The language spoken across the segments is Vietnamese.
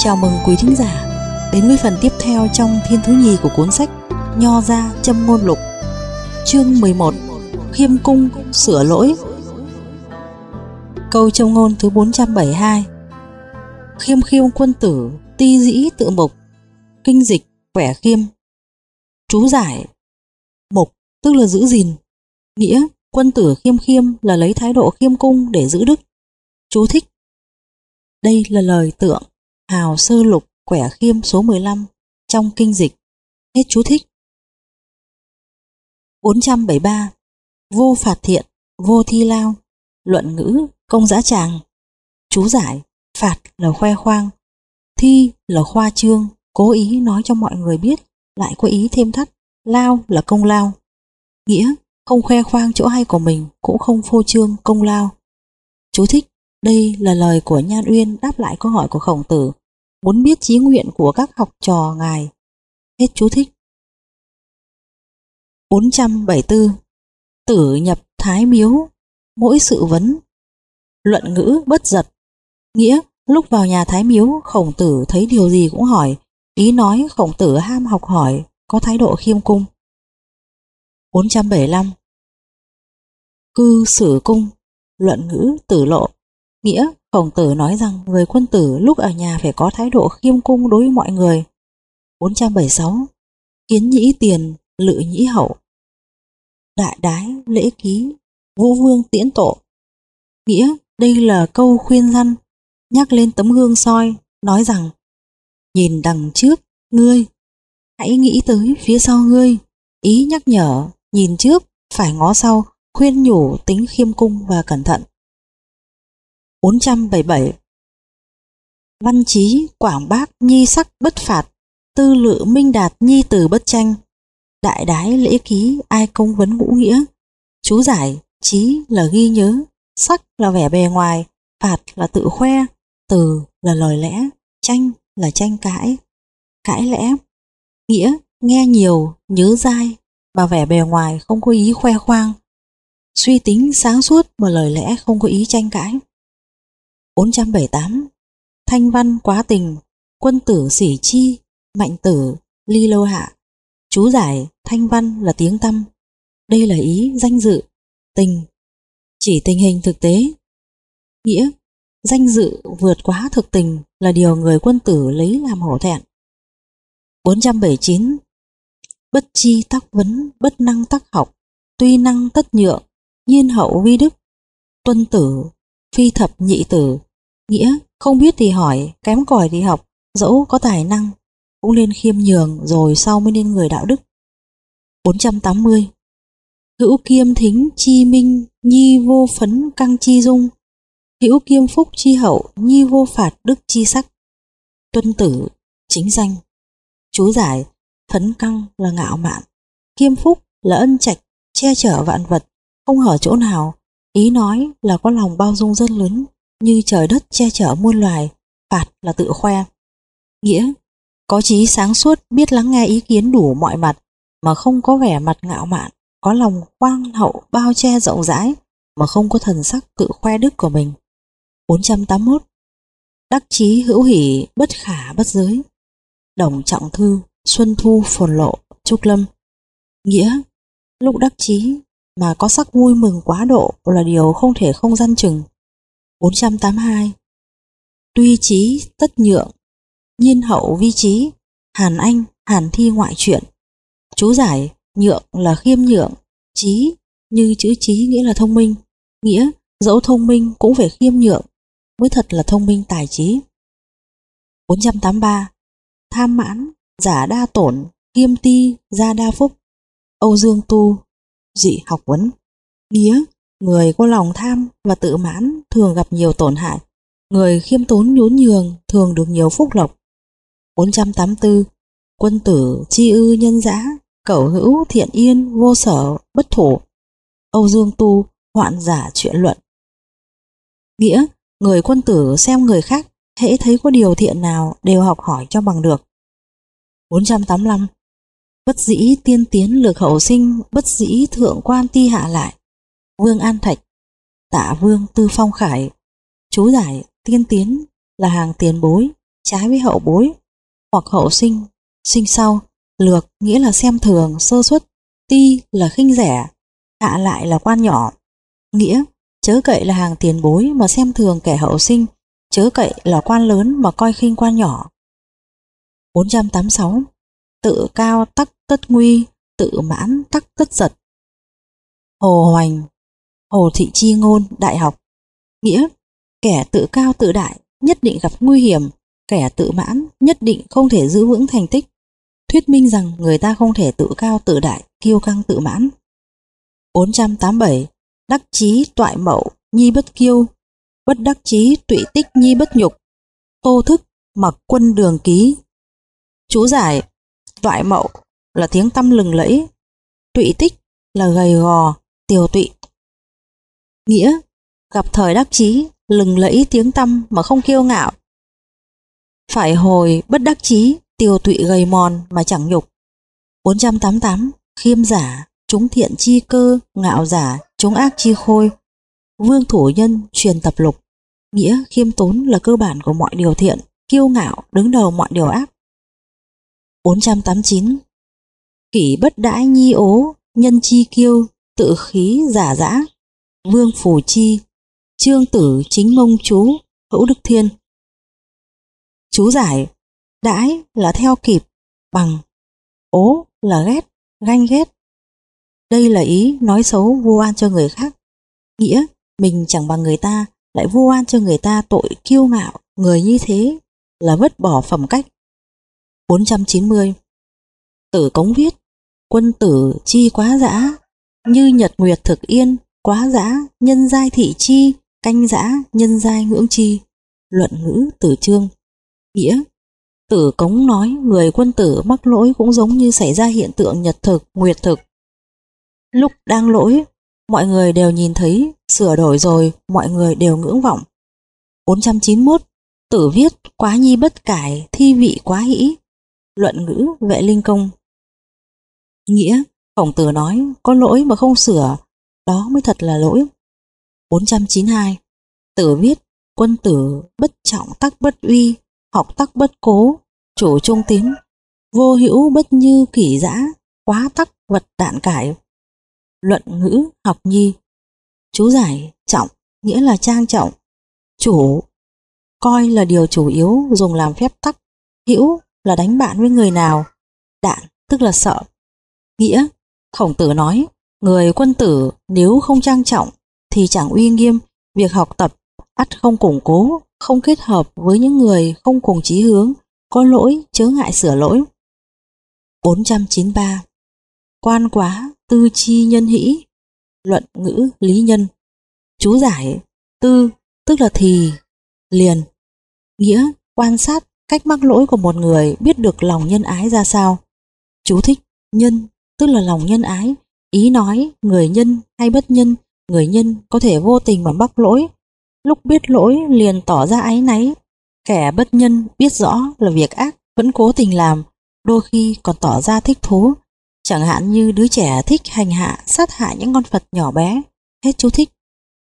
Chào mừng quý thính giả đến với phần tiếp theo trong thiên thứ nhì của cuốn sách Nho gia châm ngôn lục, chương 11, khiêm cung sửa lỗi. Câu châm ngôn thứ 472: khiêm khiêm quân tử, ti dĩ tự mục, kinh dịch vẻ khiêm. Chú giải: mục tức là giữ gìn, nghĩa quân tử khiêm khiêm là lấy thái độ khiêm cung để giữ đức. Chú thích: đây là lời tượng Hào Sơ Lục Quẻ Khiêm số 15 trong kinh dịch. Hết chú thích. 473. Vô phạt thiện, vô thi lao, luận ngữ công dã tràng. Chú giải: phạt là khoe khoang, thi là khoa trương, cố ý nói cho mọi người biết, lại có ý thêm thắt, lao là công lao, nghĩa không khoe khoang chỗ hay của mình, cũng không phô trương công lao. Chú thích: đây là lời của Nhan Uyên đáp lại câu hỏi của Khổng Tử, muốn biết chí nguyện của các học trò ngài. Hết chú thích. 474. Tử nhập thái miếu, mỗi sự vấn. Luận ngữ bất giật, nghĩa lúc vào nhà thái miếu, Khổng Tử thấy điều gì cũng hỏi, ý nói Khổng Tử ham học hỏi, có thái độ khiêm cung. 475. Cư xử cung, luận ngữ tử lộ, nghĩa Khổng Tử nói rằng người quân tử lúc ở nhà phải có thái độ khiêm cung đối với mọi người. 476. Kiến nhĩ tiền, lự nhĩ hậu, đại đái lễ ký, vô vương tiễn tổ, nghĩa đây là câu khuyên răn, nhắc lên tấm gương soi, nói rằng nhìn đằng trước ngươi, hãy nghĩ tới phía sau ngươi, ý nhắc nhở nhìn trước phải ngó sau, khuyên nhủ tính khiêm cung và cẩn thận. 477. Văn chí quảng bác nhi sắc bất phạt, tư lự minh đạt nhi từ bất tranh, đại đái lễ ký ai công vấn ngũ nghĩa. Chú giải: chí là ghi nhớ, sắc là vẻ bề ngoài, phạt là tự khoe, từ là lời lẽ, tranh là tranh cãi, cãi lẽ, nghĩa nghe nhiều nhớ dai mà vẻ bề ngoài không có ý khoe khoang, suy tính sáng suốt mà lời lẽ không có ý tranh cãi. 478. Thanh văn quá tình, quân tử sỉ chi, mạnh tử ly lâu hạ. Chú giải: thanh văn là tiếng tăm, đây là ý danh dự, tình chỉ tình hình thực tế, nghĩa danh dự vượt quá thực tình là điều người quân tử lấy làm hổ thẹn. 479. Bất chi tắc vấn, bất năng tắc học, tuy năng tất nhượng, nhiên hậu vi đức, tuân tử phi thập nhị tử, nghĩa không biết thì hỏi, kém cỏi thì học, dẫu có tài năng cũng nên khiêm nhường rồi sau mới nên người đạo đức. 480. Hữu kiêm thính chi minh, nhi vô phấn căng chi dung, hữu kiêm phúc chi hậu, nhi vô phạt đức chi sắc, tuân tử chính danh. Chú giải: phấn căng là ngạo mạn, kiêm phúc là ân trạch, che chở vạn vật, không hở chỗ nào, ý nói là có lòng bao dung rất lớn, như trời đất che chở muôn loài, phạt là tự khoe, nghĩa có trí sáng suốt, biết lắng nghe ý kiến đủ mọi mặt mà không có vẻ mặt ngạo mạn, có lòng khoan hậu bao che rộng rãi mà không có thần sắc tự khoe đức của mình. 481. Đắc chí hữu hỷ, bất khả bất giới. Đồng Trọng Thư, Xuân Thu Phồn Lộ, Trúc Lâm, nghĩa lúc đắc chí mà có sắc vui mừng quá độ là điều không thể không gian chừng. 482. Tuy chí tất nhượng, nhiên hậu vi trí, Hàn Anh, Hàn Thi ngoại truyện. Chú giải: nhượng là khiêm nhượng, trí như chữ trí nghĩa là thông minh, nghĩa dẫu thông minh cũng phải khiêm nhượng mới thật là thông minh tài trí. 483. Tham mãn, giả đa tổn, kiêm ti, gia đa phúc, Âu Dương Tu, dị học vấn, nghĩa người có lòng tham và tự mãn thường gặp nhiều tổn hại, người khiêm tốn nhún nhường thường được nhiều phúc lộc. 484. Quân tử chi ư nhân dã, cẩu hữu thiện yên, vô sở bất thủ, Âu Dương Tu, hoạn giả chuyện luận, nghĩa người quân tử xem người khác, hễ thấy có điều thiện nào đều học hỏi cho bằng được. 485. Bất dĩ tiên tiến lược hậu sinh, bất dĩ thượng quan ti hạ lại, Vương An Thạch, Tạ Vương Tư Phong Khải. Chú giải: tiên tiến là hàng tiền bối, trái với hậu bối, hoặc hậu sinh, sinh sau. Lược nghĩa là xem thường, sơ suất, ti là khinh rẻ, hạ lại là quan nhỏ. Nghĩa chớ cậy là hàng tiền bối mà xem thường kẻ hậu sinh, chớ cậy là quan lớn mà coi khinh quan nhỏ. 486. Tự cao tắc tất nguy, tự mãn tắc tất giật. Hồ Hoành, Hồ Thị Chi Ngôn, Đại học. Nghĩa kẻ tự cao tự đại nhất định gặp nguy hiểm, kẻ tự mãn nhất định không thể giữ vững thành tích. Thuyết minh rằng người ta không thể tự cao tự đại, kiêu căng tự mãn. 487. Đắc chí toại mậu, nhi bất kiêu, bất đắc chí tụy tích, nhi bất nhục. Tô Thức, Mặc Quân Đường Ký. Chú giải: toại mậu là tiếng tăm lừng lẫy, tụy tích là gầy gò, tiều tụy. Nghĩa gặp thời đắc chí, lừng lẫy tiếng tăm mà không kiêu ngạo. Phải hồi bất đắc chí, tiều tụy gầy mòn mà chẳng nhục. 488. Khiêm giả, chúng thiện chi cơ, ngạo giả, chúng ác chi khôi. Vương Thủ Nhân, truyền tập lục. Nghĩa khiêm tốn là cơ bản của mọi điều thiện, kiêu ngạo đứng đầu mọi điều ác. 489. Kỷ bất đãi nhi ố, nhân chi kiêu, tự khí giả dã. Vương Phù Chi, Trương Tử Chính Mông chú, Hữu Đức Thiên. Chú giải: đãi là theo kịp, bằng. Ố là ghét, ganh ghét. Đây là ý nói xấu vu oan cho người khác. Nghĩa mình chẳng bằng người ta, lại vu oan cho người ta tội kiêu ngạo, người như thế là vứt bỏ phẩm cách. 490. Tử Cống viết: quân tử chi quá dã, như nhật nguyệt thực yên, quá dã nhân giai thị chi, canh dã nhân giai ngưỡng chi. Luận ngữ Tử Chương. Nghĩa Tử Cống nói người quân tử mắc lỗi cũng giống như xảy ra hiện tượng nhật thực, nguyệt thực. Lúc đang lỗi, mọi người đều nhìn thấy, sửa đổi rồi, mọi người đều ngưỡng vọng. 491. Tử viết: quá nhi bất cải, thi vị quá hĩ. Luận ngữ Vệ Linh Công. Nghĩa Khổng Tử nói có lỗi mà không sửa, đó mới thật là lỗi. 492. Tử viết: quân tử bất trọng tắc bất uy, học tắc bất cố, chủ trung tín, vô hữu bất như kỷ dã, quá tắc vật đạn cải. Luận ngữ Học Nhi. Chú giải: trọng nghĩa là trang trọng, chủ coi là điều chủ yếu dùng làm phép tắc, hữu là đánh bạn với người nào, đạn tức là sợ. Nghĩa Khổng Tử nói người quân tử nếu không trang trọng thì chẳng uy nghiêm, việc học tập ắt không củng cố, không kết hợp với những người không cùng chí hướng, có lỗi chớ ngại sửa lỗi. 493. Quan quá tư chi nhân hĩ. Luận ngữ Lý Nhân. Chú giải: tư tức là thì, liền. Nghĩa quan sát cách mắc lỗi của một người, biết được lòng nhân ái ra sao. Chú thích: nhân tức là lòng nhân ái, ý nói người nhân hay bất nhân. Người nhân có thể vô tình mà mắc lỗi, lúc biết lỗi liền tỏ ra áy náy. Kẻ bất nhân biết rõ là việc ác vẫn cố tình làm, đôi khi còn tỏ ra thích thú, chẳng hạn như đứa trẻ thích hành hạ, sát hại những con vật nhỏ bé. Hết chú thích.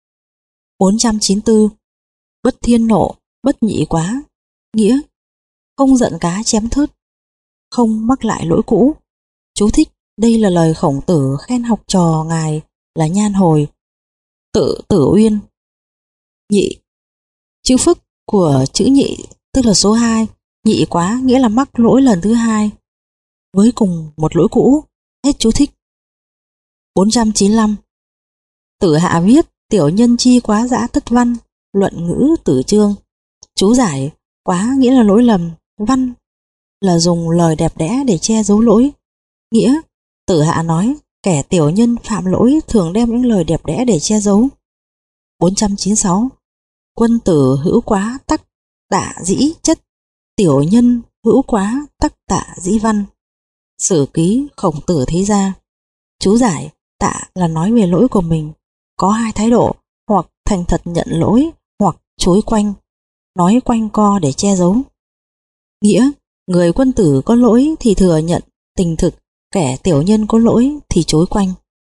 494. Bất thiên nộ, bất nhị quá. Nghĩa không giận cá chém thớt, không mắc lại lỗi cũ. Chú thích: đây là lời Khổng Tử khen học trò ngài là Nhan Hồi. Tự Tử Uyên. Nhị, chữ phức của chữ nhị tức là số 2, nhị quá nghĩa là mắc lỗi lần thứ hai với cùng một lỗi cũ. Hết chú thích. 495. Tử Hạ viết: tiểu nhân chi quá dã tất văn. Luận ngữ Tử Chương. Chú giải: quá nghĩa là lỗi lầm, văn là dùng lời đẹp đẽ để che giấu lỗi. Nghĩa Tử Hạ nói kẻ tiểu nhân phạm lỗi thường đem những lời đẹp đẽ để che giấu. 496. Quân tử hữu quá tắc tạ dĩ chất, tiểu nhân hữu quá tắc tạ dĩ văn. Sử ký Khổng Tử Thế Gia. Chú giải: tạ là nói về lỗi của mình, có hai thái độ, hoặc thành thật nhận lỗi, hoặc chối quanh, nói quanh co để che giấu. Nghĩa người quân tử có lỗi thì thừa nhận tình thực, kẻ tiểu nhân có lỗi thì chối quanh.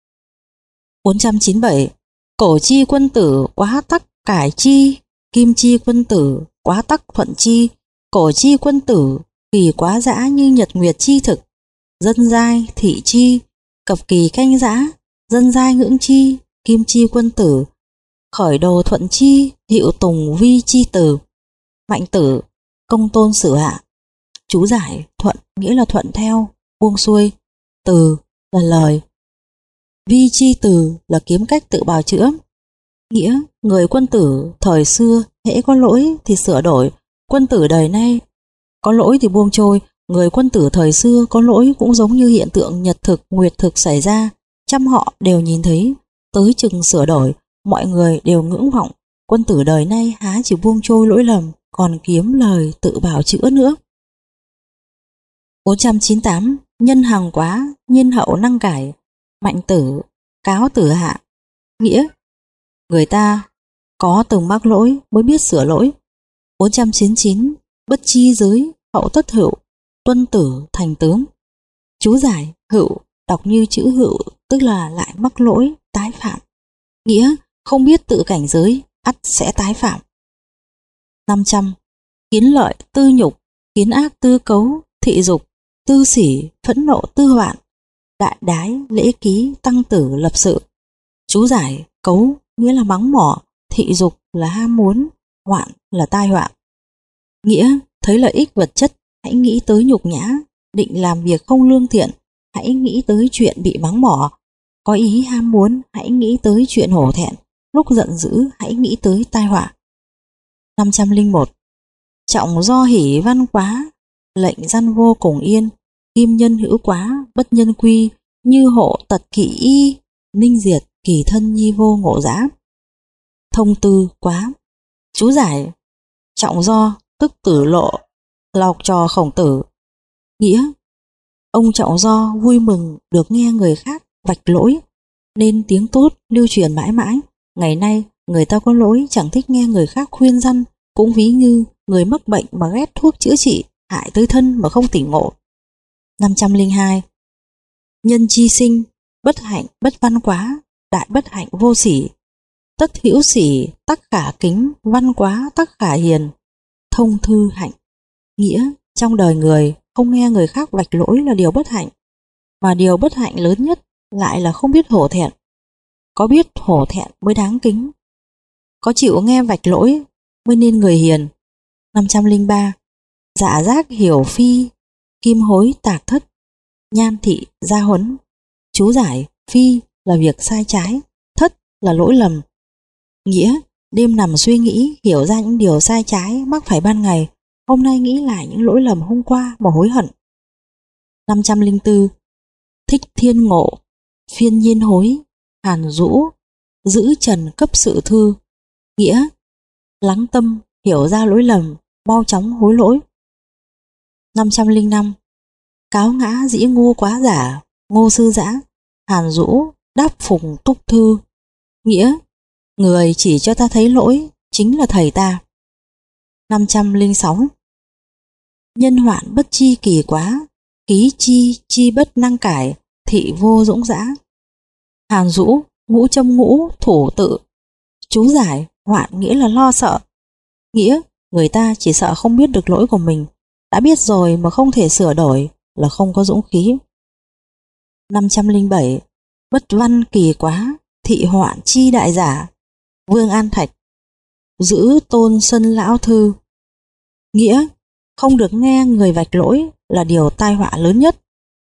497. Cổ chi quân tử quá tắc cải chi, kim chi quân tử quá tắc thuận chi, Cổ chi quân tử, kỳ quá dã như nhật nguyệt chi thực. Dân giai thị chi, cập kỳ canh dã. Dân giai ngưỡng chi, kim chi quân tử. Khởi đồ thuận chi, hiệu tùng vi chi từ. Mạnh tử, công tôn sử hạ. Chú giải: thuận nghĩa là thuận theo, buông xuôi. Từ là lời. Vi chi từ là kiếm cách tự bào chữa. Nghĩa: người quân tử thời xưa hễ có lỗi thì sửa đổi, quân tử đời nay có lỗi thì buông trôi. Người quân tử thời xưa có lỗi cũng giống như hiện tượng nhật thực, nguyệt thực xảy ra, trăm họ đều nhìn thấy, tới chừng sửa đổi, mọi người đều ngưỡng vọng. Quân tử đời nay há chỉ buông trôi lỗi lầm, còn kiếm lời tự bào chữa nữa. 498. Nhân hàng quá, nhiên hậu năng cải. Mạnh tử, cáo tử hạ. Nghĩa: người ta có từng mắc lỗi mới biết sửa lỗi. 499. Bất chi giới, hậu tất hữu, tuân tử thành tướng. Chú giải: hữu đọc như chữ hữu, tức là lại mắc lỗi, tái phạm. Nghĩa: không biết tự cảnh giới, ắt sẽ tái phạm. 500. Kiến lợi tư nhục, kiến ác tư cấu, thị dục, tư sỉ, phẫn nộ tư hoạn. Đại đái, lễ ký, tăng tử, lập sự. Chú giải: cấu nghĩa là mắng mỏ, thị dục là ham muốn, hoạn là tai họa. Nghĩa: thấy lợi ích vật chất, hãy nghĩ tới nhục nhã, định làm việc không lương thiện, hãy nghĩ tới chuyện bị mắng mỏ, có ý ham muốn, hãy nghĩ tới chuyện hổ thẹn, lúc giận dữ, hãy nghĩ tới tai họa. 501. Trọng do hỷ văn quá, lệnh dân vô cùng yên, kim nhân hữu quá, bất nhân quy, như hộ tật kỵ y, ninh diệt kỳ thân nhi vô ngộ giã. Thông tư quá. Chú giải: trọng do tức tử lộ, là học trò Khổng Tử. Nghĩa: ông Trọng Do vui mừng được nghe người khác vạch lỗi, nên tiếng tốt lưu truyền mãi mãi. Ngày nay người ta có lỗi chẳng thích nghe người khác khuyên răn, cũng ví như người mắc bệnh mà ghét thuốc chữa trị, hại tới thân mà không tỉnh ngộ. 502. Nhân chi sinh, bất hạnh bất văn quá, đại bất hạnh vô sỉ. Tất hữu sỉ, tắc khả kính, văn quá tắc khả hiền. Thông thư hạnh. Nghĩa: trong đời người không nghe người khác vạch lỗi là điều bất hạnh, mà điều bất hạnh lớn nhất lại là không biết hổ thẹn. Có biết hổ thẹn mới đáng kính, có chịu nghe vạch lỗi mới nên người hiền. 503. Dạ giác hiểu phi, kim hối tạc thất, nhan thị gia huấn. Chú giải: phi là việc sai trái, thất là lỗi lầm. Nghĩa: đêm nằm suy nghĩ, hiểu ra những điều sai trái mắc phải ban ngày, hôm nay nghĩ lại những lỗi lầm hôm qua mà hối hận. 504. Thích thiên ngộ, phiên nhiên hối, hàn dũ, giữ trần cấp sự thư. Nghĩa: lắng tâm, hiểu ra lỗi lầm, mau chóng hối lỗi. 505. Cáo ngã dĩ ngô quá giả, ngô sư giã, hàn dũ, đáp phùng túc thư. Nghĩa: người chỉ cho ta thấy lỗi chính là thầy ta. 506. Nhân hoạn bất chi kỳ quá, ký chi chi bất năng cải, thị vô dũng dã. Hàn dũ, ngũ châm ngũ, thủ tự. Chú giải: hoạn nghĩa là lo sợ. Nghĩa: người ta chỉ sợ không biết được lỗi của mình, đã biết rồi mà không thể sửa đổi là không có dũng khí. 507. Bất văn kỳ quá, thị hoạn chi đại giả. Vương An Thạch. Giữ tôn sân lão thư. Nghĩa: không được nghe người vạch lỗi là điều tai họa lớn nhất.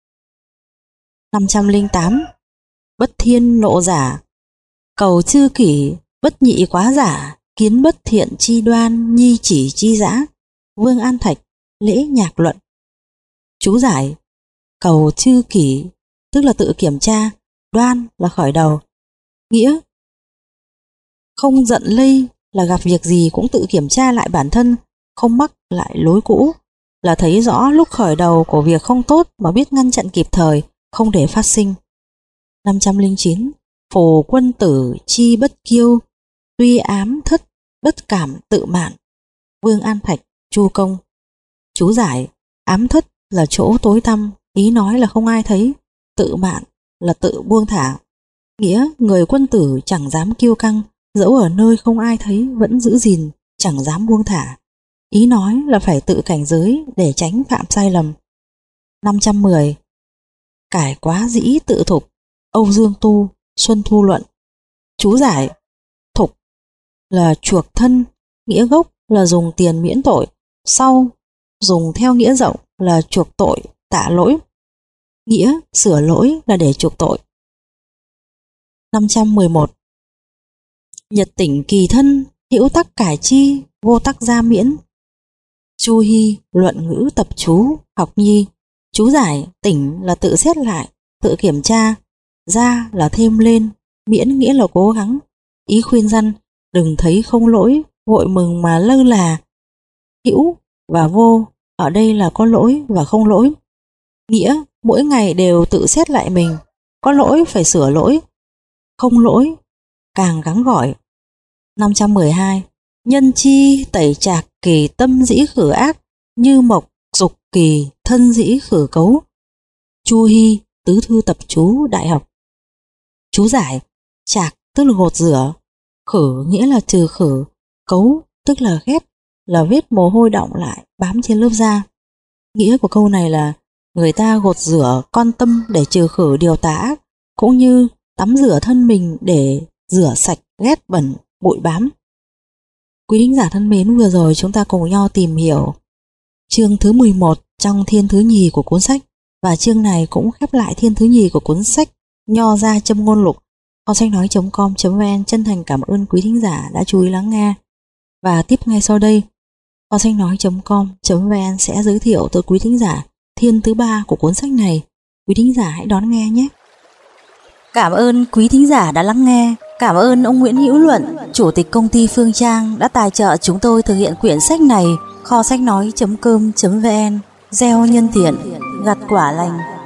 508. Bất thiên nộ giả, cầu chư kỷ, bất nhị quá giả, kiến bất thiện chi đoan, nhi chỉ chi dã. Vương An Thạch, lễ nhạc luận. Chú giải: cầu chư kỷ tức là tự kiểm tra, đoan là khởi đầu. Nghĩa: không giận lây là gặp việc gì cũng tự kiểm tra lại bản thân, không mắc lại lối cũ, là thấy rõ lúc khởi đầu của việc không tốt mà biết ngăn chặn kịp thời, không để phát sinh. 509. Phổ quân tử chi bất kiêu, tuy ám thất bất cảm tự mạn. Vương An Thạch, Chu Công. Chú giải: ám thất là chỗ tối tăm, ý nói là không ai thấy, tự mạn là tự buông thả. Nghĩa: người quân tử chẳng dám kiêu căng, dẫu ở nơi không ai thấy vẫn giữ gìn, chẳng dám buông thả. Ý nói là phải tự cảnh giới để tránh phạm sai lầm. 510. Cải quá dĩ tự thục. Âu Dương Tu, Xuân Thu Luận. Chú giải: thục là chuộc thân, nghĩa gốc là dùng tiền miễn tội, sau dùng theo nghĩa rộng là chuộc tội, tạ lỗi. Nghĩa sửa lỗi là để chuộc tội. 511. Nhật tỉnh kỳ thân, hữu tắc cải chi, vô tắc gia miễn. Chu Hy, Luận ngữ tập chú, học nhi. Chú giải: tỉnh là tự xét lại, tự kiểm tra, gia là thêm lên, miễn nghĩa là cố gắng. Ý khuyên răn đừng thấy không lỗi vội mừng mà lơ là. Hữu và vô ở đây là có lỗi và không lỗi. Nghĩa mỗi ngày đều tự xét lại mình, có lỗi phải sửa lỗi, không lỗi càng gắng gọi. 512. Nhân chi tẩy trạc kỳ tâm dĩ khử ác, như mộc dục kỳ thân dĩ khử cấu. Chu Hy, Tứ thư tập chú đại học. Chú giải: trạc tức là gột rửa, khử nghĩa là trừ khử, cấu tức là ghét, là vết mồ hôi đọng lại bám trên lớp da. Nghĩa của câu này là người ta gột rửa con tâm để trừ khử điều tà ác, cũng như tắm rửa thân mình để rửa sạch ghét bẩn, bụi bám. Quý thính giả thân mến, vừa rồi chúng ta cùng nhau tìm hiểu chương thứ 11 trong thiên thứ nhì của cuốn sách, và chương này cũng khép lại thiên thứ nhì của cuốn sách Nho Gia Châm Ngôn Lục. Kho sách nói.com.vn chân thành cảm ơn quý thính giả đã chú ý lắng nghe. Và tiếp ngay sau đây, Kho sách nói.com.vn sẽ giới thiệu tới quý thính giả thiên thứ 3 của cuốn sách này. Quý thính giả hãy đón nghe nhé. Cảm ơn quý thính giả đã lắng nghe. Cảm ơn ông Nguyễn Hữu Luận, Chủ tịch công ty Phương Trang đã tài trợ chúng tôi thực hiện quyển sách này. Kho sách nói.com.vn gieo nhân thiện, gặt quả lành.